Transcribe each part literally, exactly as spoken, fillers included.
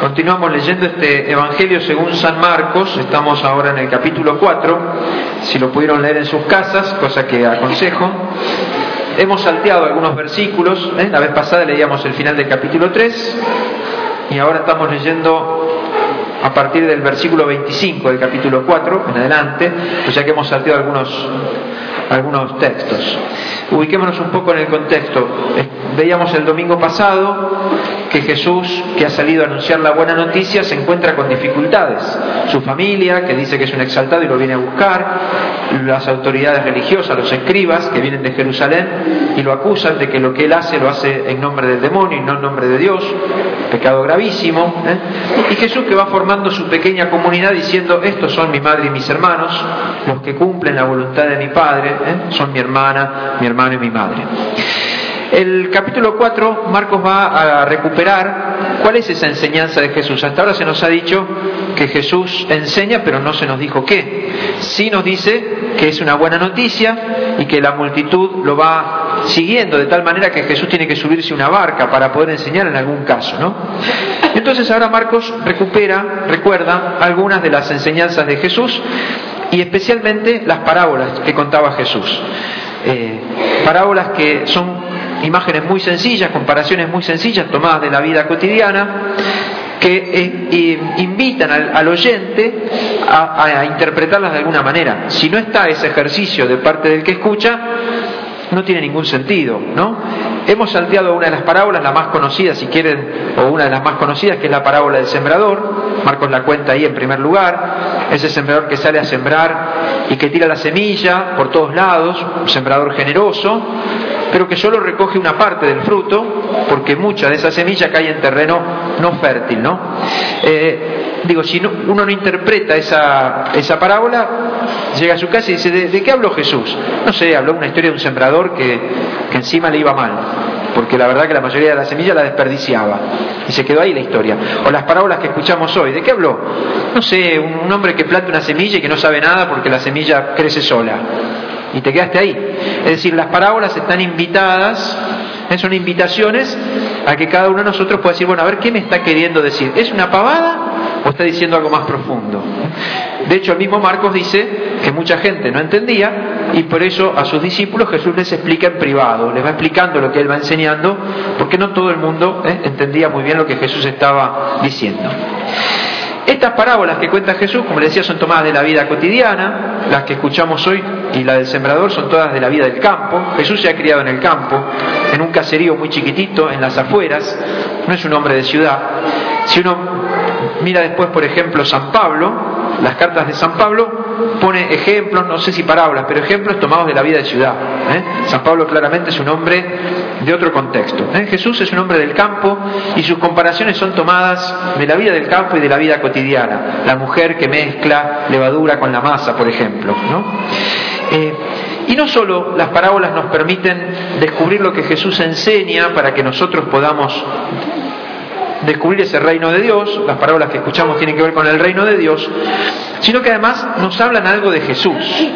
Continuamos leyendo este Evangelio según San Marcos. Estamos ahora en el capítulo cuatro. Si lo pudieron leer en sus casas, cosa que aconsejo. Hemos salteado algunos versículos. ¿eh? La vez pasada leíamos el final del capítulo tres y ahora estamos leyendo a partir del versículo veinticinco del capítulo cuatro en adelante, pues ya que hemos salteado algunos, algunos textos. Ubiquémonos un poco en el contexto. Veíamos el domingo pasado que Jesús, que ha salido a anunciar la buena noticia, se encuentra con dificultades. Su familia, que dice que es un exaltado y lo viene a buscar, las autoridades religiosas, los escribas que vienen de Jerusalén y lo acusan de que lo que él hace lo hace en nombre del demonio y no en nombre de Dios, pecado gravísimo. ¿eh? Y Jesús, que va formando su pequeña comunidad diciendo: estos son mi madre y mis hermanos, los que cumplen la voluntad de mi Padre, ¿eh? son mi hermana, mi hermano y mi madre. El capítulo cuatro, Marcos va a recuperar cuál es esa enseñanza de Jesús. Hasta ahora se nos ha dicho que Jesús enseña, pero no se nos dijo qué. Sí nos dice que es una buena noticia y que la multitud lo va siguiendo, de tal manera que Jesús tiene que subirse a una barca para poder enseñar en algún caso, ¿no? Entonces ahora Marcos recupera, recuerda algunas de las enseñanzas de Jesús y especialmente las parábolas que contaba Jesús. Eh, parábolas que son imágenes muy sencillas, comparaciones muy sencillas tomadas de la vida cotidiana, que eh, eh, invitan al, al oyente a, a interpretarlas de alguna manera. Si no está ese ejercicio de parte del que escucha, no tiene ningún sentido, ¿no? Hemos salteado una de las parábolas, la más conocida, si quieren, o una de las más conocidas, que es la parábola del sembrador. Marcos la cuenta ahí en primer lugar. Ese sembrador que sale a sembrar y que tira la semilla por todos lados, un sembrador generoso, pero que solo recoge una parte del fruto, porque mucha de esa semilla cae en terreno no fértil, ¿no? Eh, digo, si no, uno no interpreta esa, esa parábola, llega a su casa y dice: ¿de, de qué habló Jesús? No sé, habló una historia de un sembrador que, que encima le iba mal, porque la verdad que la mayoría de la semilla la desperdiciaba, y se quedó ahí la historia. O las parábolas que escuchamos hoy, ¿de qué habló? No sé, un, un hombre que planta una semilla y que no sabe nada porque la semilla crece sola, y te quedaste ahí. Es decir, las parábolas están invitadas, son invitaciones a que cada uno de nosotros pueda decir: bueno, a ver, ¿qué me está queriendo decir? ¿Es una pavada o está diciendo algo más profundo? De hecho, el mismo Marcos dice que mucha gente no entendía y por eso a sus discípulos Jesús les explica en privado, les va explicando lo que él va enseñando, porque no todo el mundo ¿eh? entendía muy bien lo que Jesús estaba diciendo. Estas parábolas que cuenta Jesús, como les decía, son tomadas de la vida cotidiana. Las que escuchamos hoy y la del sembrador son todas de la vida del campo. Jesús se ha criado en el campo, en un caserío muy chiquitito, en las afueras. No es un hombre de ciudad. Si uno mira después, por ejemplo, San Pablo, las cartas de San Pablo, pone ejemplos, no sé si parábolas, pero ejemplos tomados de la vida de ciudad. ¿eh? San Pablo claramente es un hombre de otro contexto. ¿eh? Jesús es un hombre del campo y sus comparaciones son tomadas de la vida del campo y de la vida cotidiana. La mujer que mezcla levadura con la masa, por ejemplo, ¿no? Eh, y no solo las parábolas nos permiten descubrir lo que Jesús enseña para que nosotros podamos descubrir ese reino de Dios, las parábolas que escuchamos tienen que ver con el reino de Dios, sino que además nos hablan algo de Jesús.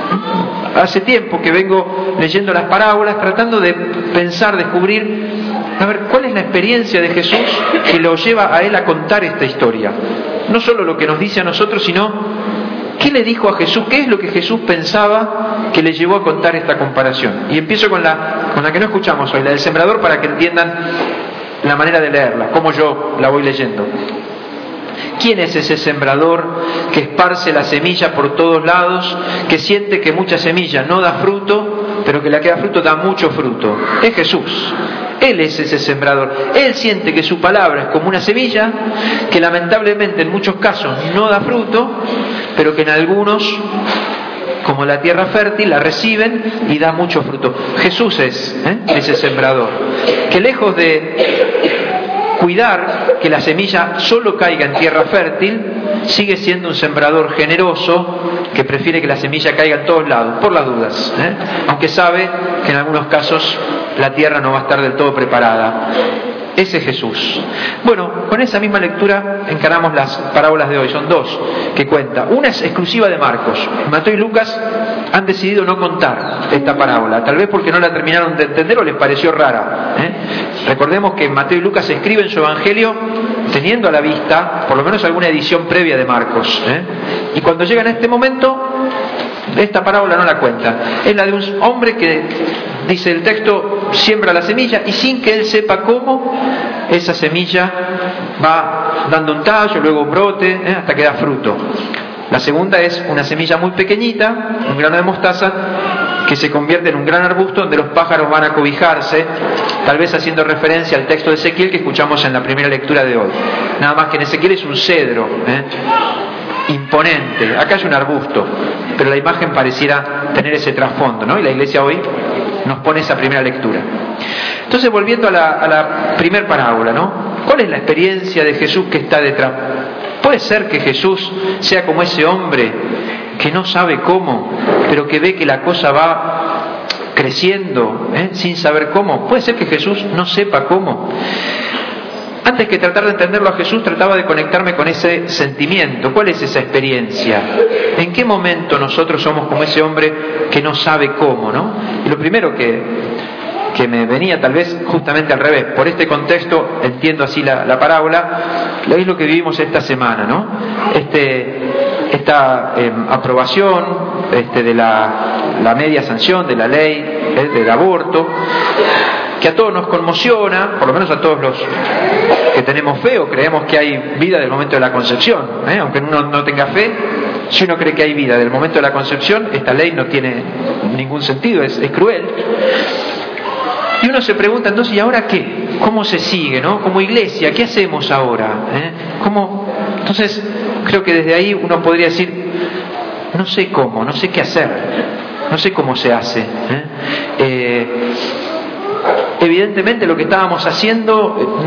Hace tiempo que vengo leyendo las parábolas, tratando de pensar, descubrir, a ver, ¿cuál es la experiencia de Jesús que lo lleva a él a contar esta historia? No solo lo que nos dice a nosotros, sino ¿qué le dijo a Jesús? ¿Qué es lo que Jesús pensaba que le llevó a contar esta comparación? Y empiezo con la, con la que no escuchamos hoy, la del sembrador, para que entiendan la manera de leerla, como yo la voy leyendo. ¿Quién es ese sembrador que esparce la semilla por todos lados, que siente que mucha semilla no da fruto, pero que la que da fruto da mucho fruto? Es Jesús. Él es ese sembrador. Él siente que su palabra es como una semilla, que lamentablemente en muchos casos no da fruto, pero que en algunos, como la tierra fértil, la reciben y da mucho fruto. Jesús es ¿eh? ese sembrador, que lejos de cuidar que la semilla solo caiga en tierra fértil, sigue siendo un sembrador generoso que prefiere que la semilla caiga en todos lados, por las dudas, ¿eh? aunque sabe que en algunos casos la tierra no va a estar del todo preparada. Ese es Jesús. Bueno, con esa misma lectura encaramos las parábolas de hoy. Son dos que cuenta. Una es exclusiva de Marcos. Mateo y Lucas han decidido no contar esta parábola, tal vez porque no la terminaron de entender o les pareció rara. ¿eh? Recordemos que Mateo y Lucas escriben su evangelio teniendo a la vista por lo menos alguna edición previa de Marcos. ¿eh? Y cuando llegan a este momento, esta parábola no la cuentan. Es la de un hombre que, dice el texto, siembra la semilla y sin que él sepa cómo, esa semilla va dando un tallo, luego un brote, ¿eh? hasta que da fruto. La segunda es una semilla muy pequeñita, un grano de mostaza, que se convierte en un gran arbusto donde los pájaros van a cobijarse, tal vez haciendo referencia al texto de Ezequiel que escuchamos en la primera lectura de hoy. Nada más que en Ezequiel es un cedro, ¿eh? imponente. Acá es un arbusto, pero la imagen pareciera tener ese trasfondo, ¿no? Y la Iglesia hoy nos pone esa primera lectura. Entonces, volviendo a la, a la primer parábola, ¿no? ¿Cuál es la experiencia de Jesús que está detrás? ¿Puede ser que Jesús sea como ese hombre que no sabe cómo, pero que ve que la cosa va creciendo, ¿eh? sin saber cómo? ¿Puede ser que Jesús no sepa cómo? Antes que tratar de entenderlo a Jesús, trataba de conectarme con ese sentimiento. ¿Cuál es esa experiencia? ¿En qué momento nosotros somos como ese hombre que no sabe cómo, ¿no? Y lo primero que, que me venía, tal vez justamente al revés, por este contexto, entiendo así la, la parábola, es lo que vivimos esta semana, ¿no? Este, esta eh, aprobación este, de la, la media sanción de la ley eh, del aborto, que a todos nos conmociona, por lo menos a todos los que tenemos fe o creemos que hay vida del momento de la concepción, ¿eh? aunque uno no tenga fe, si uno cree que hay vida del momento de la concepción, esta ley no tiene ningún sentido, es, es cruel. Y uno se pregunta, entonces, ¿y ahora qué? ¿Cómo se sigue, no? Como iglesia, ¿qué hacemos ahora? ¿Eh? ¿Cómo? Entonces, creo que desde ahí uno podría decir, no sé cómo, no sé qué hacer, no sé cómo se hace. ¿eh? Eh, Evidentemente lo que estábamos haciendo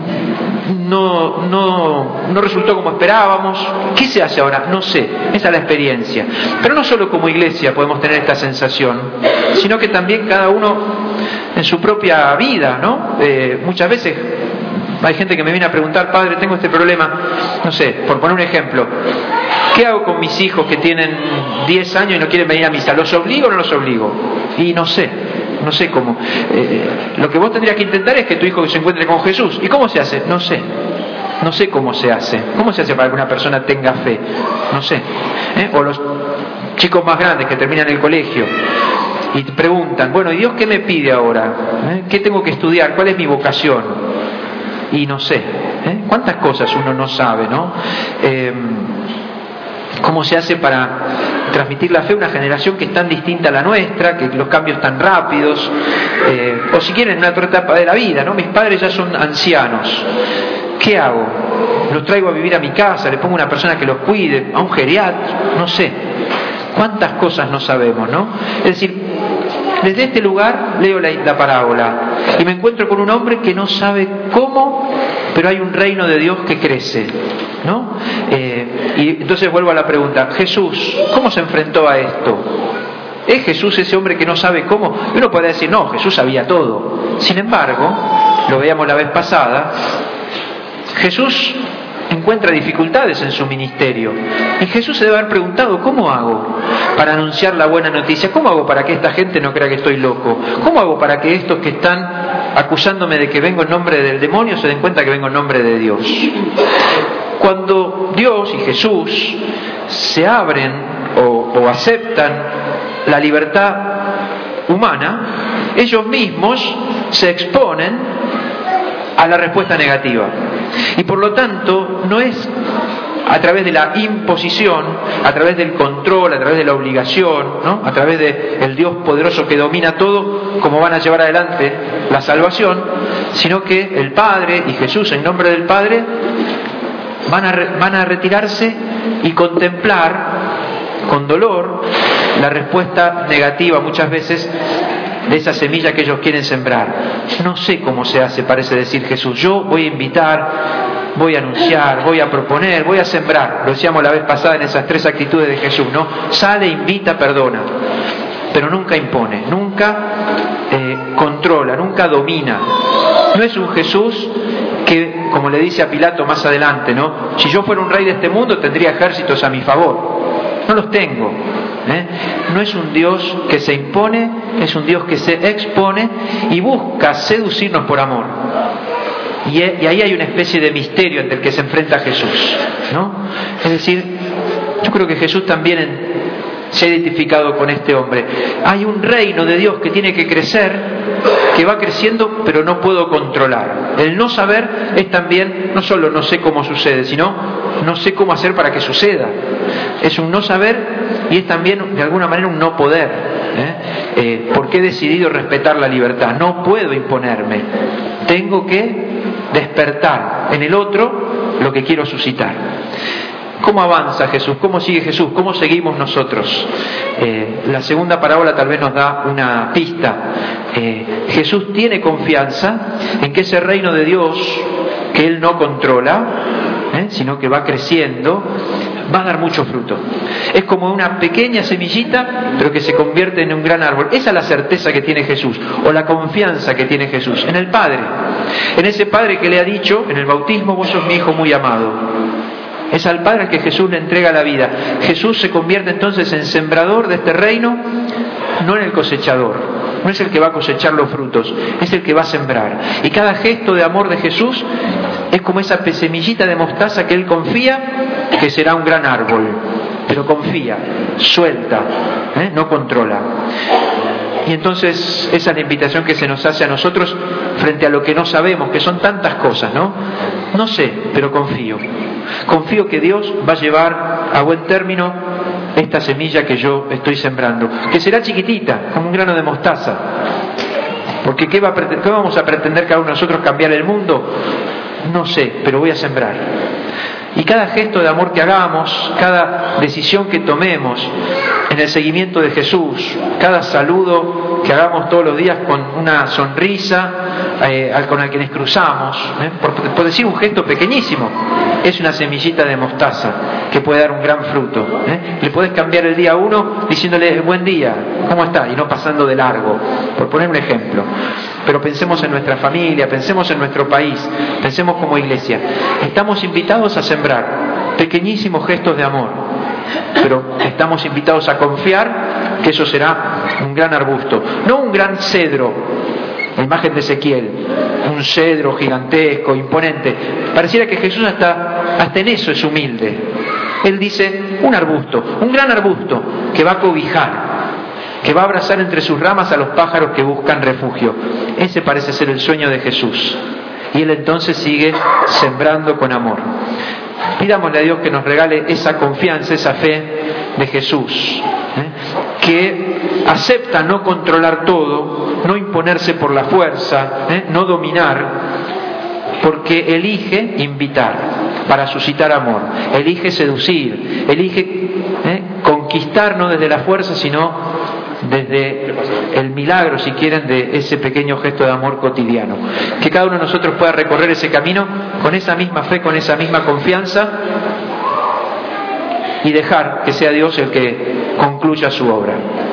no, no, no resultó como esperábamos. ¿Qué se hace ahora? No sé, esa es la experiencia. Pero no solo como iglesia podemos tener esta sensación, sino que también cada uno en su propia vida, ¿no? Eh, muchas veces hay gente que me viene a preguntar, padre, tengo este problema, no sé, por poner un ejemplo, ¿qué hago con mis hijos que tienen diez años y no quieren venir a misa? ¿Los obligo o no los obligo? Y no sé. No sé cómo. Eh, lo que vos tendrías que intentar es que tu hijo se encuentre con Jesús. ¿Y cómo se hace? No sé. No sé cómo se hace. ¿Cómo se hace para que una persona tenga fe? No sé. ¿Eh? O los chicos más grandes que terminan el colegio y te preguntan, bueno, ¿y Dios qué me pide ahora? ¿Eh? ¿Qué tengo que estudiar? ¿Cuál es mi vocación? Y no sé. ¿Eh? ¿Cuántas cosas uno no sabe, no? Eh, ¿Cómo se hace para transmitir la fe a una generación que es tan distinta a la nuestra, que los cambios tan rápidos, eh, o si quieren en una otra etapa de la vida, ¿no? Mis padres ya son ancianos, ¿qué hago? ¿Los traigo a vivir a mi casa? ¿Le pongo una persona que los cuide? ¿A un geriatra? No sé. ¿Cuántas cosas no sabemos, no? Es decir, desde este lugar leo la, la parábola y me encuentro con un hombre que no sabe cómo, pero hay un reino de Dios que crece, ¿no? Eh, y entonces vuelvo a la pregunta, Jesús, ¿cómo se enfrentó a esto? ¿Es Jesús ese hombre que no sabe cómo? Y uno puede decir, no, Jesús sabía todo. Sin embargo, lo veíamos la vez pasada, Jesús encuentra dificultades en su ministerio. Y Jesús se debe haber preguntado, ¿cómo hago para anunciar la buena noticia? ¿Cómo hago para que esta gente no crea que estoy loco? ¿Cómo hago para que estos que están acusándome de que vengo en nombre del demonio se den cuenta que vengo en nombre de Dios? Cuando Dios y Jesús se abren o, o aceptan la libertad humana, ellos mismos se exponen a la respuesta negativa. Y por lo tanto, no es a través de la imposición, a través del control, a través de la obligación, ¿no? A través del Dios poderoso que domina todo, como van a llevar adelante la salvación, sino que el Padre y Jesús, en nombre del Padre, van a, re, van a retirarse y contemplar con dolor la respuesta negativa muchas veces de esa semilla que ellos quieren sembrar. No sé cómo se hace, parece decir Jesús. Yo voy a invitar, voy a anunciar, voy a proponer, voy a sembrar. Lo decíamos la vez pasada en esas tres actitudes de Jesús, ¿no? Sale, invita, perdona. Pero nunca impone, nunca eh, controla, nunca domina. No es un Jesús que, como le dice a Pilato más adelante, ¿no? Si yo fuera un rey de este mundo tendría ejércitos a mi favor. No los tengo. ¿eh? No es un Dios que se impone, es un Dios que se expone y busca seducirnos por amor. Y, y ahí hay una especie de misterio entre el que se enfrenta Jesús, ¿no? Es decir, yo creo que Jesús también en, se ha identificado con este hombre. Hay un reino de Dios que tiene que crecer, que va creciendo, pero no puedo controlar. El no saber es también, no solo no sé cómo sucede, sino no sé cómo hacer para que suceda. Es un no saber y es también, de alguna manera, un no poder. ¿eh? Eh, porque he decidido respetar la libertad. No puedo imponerme. Tengo que despertar en el otro lo que quiero suscitar. ¿Cómo avanza Jesús? ¿Cómo sigue Jesús? ¿Cómo seguimos nosotros? Eh, la segunda parábola tal vez nos da una pista. Eh, Jesús tiene confianza en que ese reino de Dios que Él no controla, ¿eh? sino que va creciendo, va a dar mucho fruto. Es como una pequeña semillita, pero que se convierte en un gran árbol. Esa es la certeza que tiene Jesús, o la confianza que tiene Jesús en el Padre. En ese Padre que le ha dicho en el bautismo: vos sos mi Hijo muy amado. Es al Padre al que Jesús le entrega la vida. Jesús se convierte entonces en sembrador de este reino, no en el cosechador. No es el que va a cosechar los frutos, es el que va a sembrar. Y cada gesto de amor de Jesús es como esa semillita de mostaza que Él confía que será un gran árbol. Pero confía, suelta, ¿eh? no controla. Y entonces esa es la invitación que se nos hace a nosotros frente a lo que no sabemos, que son tantas cosas, ¿no? No sé, pero confío. Confío que Dios va a llevar a buen término esta semilla que yo estoy sembrando, que será chiquitita, como un grano de mostaza. Porque ¿qué, va a pretender, ¿qué vamos a pretender cada uno de nosotros cambiar el mundo? No sé, pero voy a sembrar. Y cada gesto de amor que hagamos, cada decisión que tomemos en el seguimiento de Jesús, cada saludo que hagamos todos los días con una sonrisa eh, con el que nos cruzamos, ¿eh? por, por decir un gesto pequeñísimo, es una semillita de mostaza que puede dar un gran fruto. ¿eh? Le podés cambiar el día a uno diciéndole buen día, ¿cómo está? Y no pasando de largo, por poner un ejemplo. Pero pensemos en nuestra familia, pensemos en nuestro país, pensemos como iglesia. Estamos invitados a sembrar pequeñísimos gestos de amor, pero estamos invitados a confiar que eso será un gran arbusto, no un gran cedro, la imagen de Ezequiel, un cedro gigantesco, imponente. Pareciera que Jesús hasta, hasta en eso es humilde. Él dice un arbusto, un gran arbusto que va a cobijar, que va a abrazar entre sus ramas a los pájaros que buscan refugio. Ese parece ser el sueño de Jesús. Y Él entonces sigue sembrando con amor. Pidámosle a Dios que nos regale esa confianza, esa fe de Jesús, ¿eh? que acepta no controlar todo, no imponerse por la fuerza, ¿eh? no dominar, porque elige invitar para suscitar amor, elige seducir, elige ¿eh? conquistar no desde la fuerza, sino desde el milagro, si quieren, de ese pequeño gesto de amor cotidiano. Que cada uno de nosotros pueda recorrer ese camino con esa misma fe, con esa misma confianza, y dejar que sea Dios el que concluya su obra.